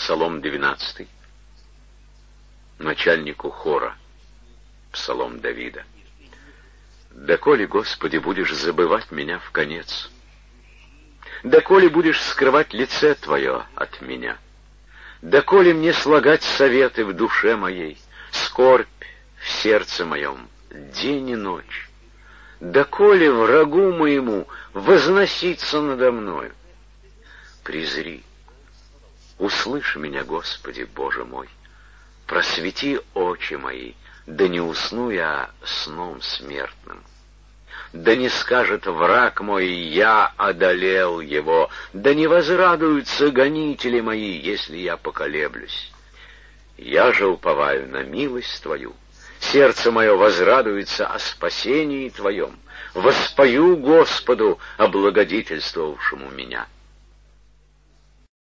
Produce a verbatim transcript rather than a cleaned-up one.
Псалом двенадцатый. Начальнику хора. Псалом Давида. «Доколе, Господи, будешь забывать меня вконец? Доколе будешь скрывать лице Твое от меня? Доколе мне слагать советы в душе моей, скорбь в сердце моем, день и ночь? Доколе врагу моему возноситься надо мною? Презри, услышь меня, Господи, Боже мой, просвети очи мои, да не усну я сном смертным. Да не скажет враг мой, я одолел его, да не возрадуются гонители мои, если я поколеблюсь. Я же уповаю на милость Твою, сердце мое возрадуется о спасении Твоем, воспою Господу, облагодетельствовавшему меня.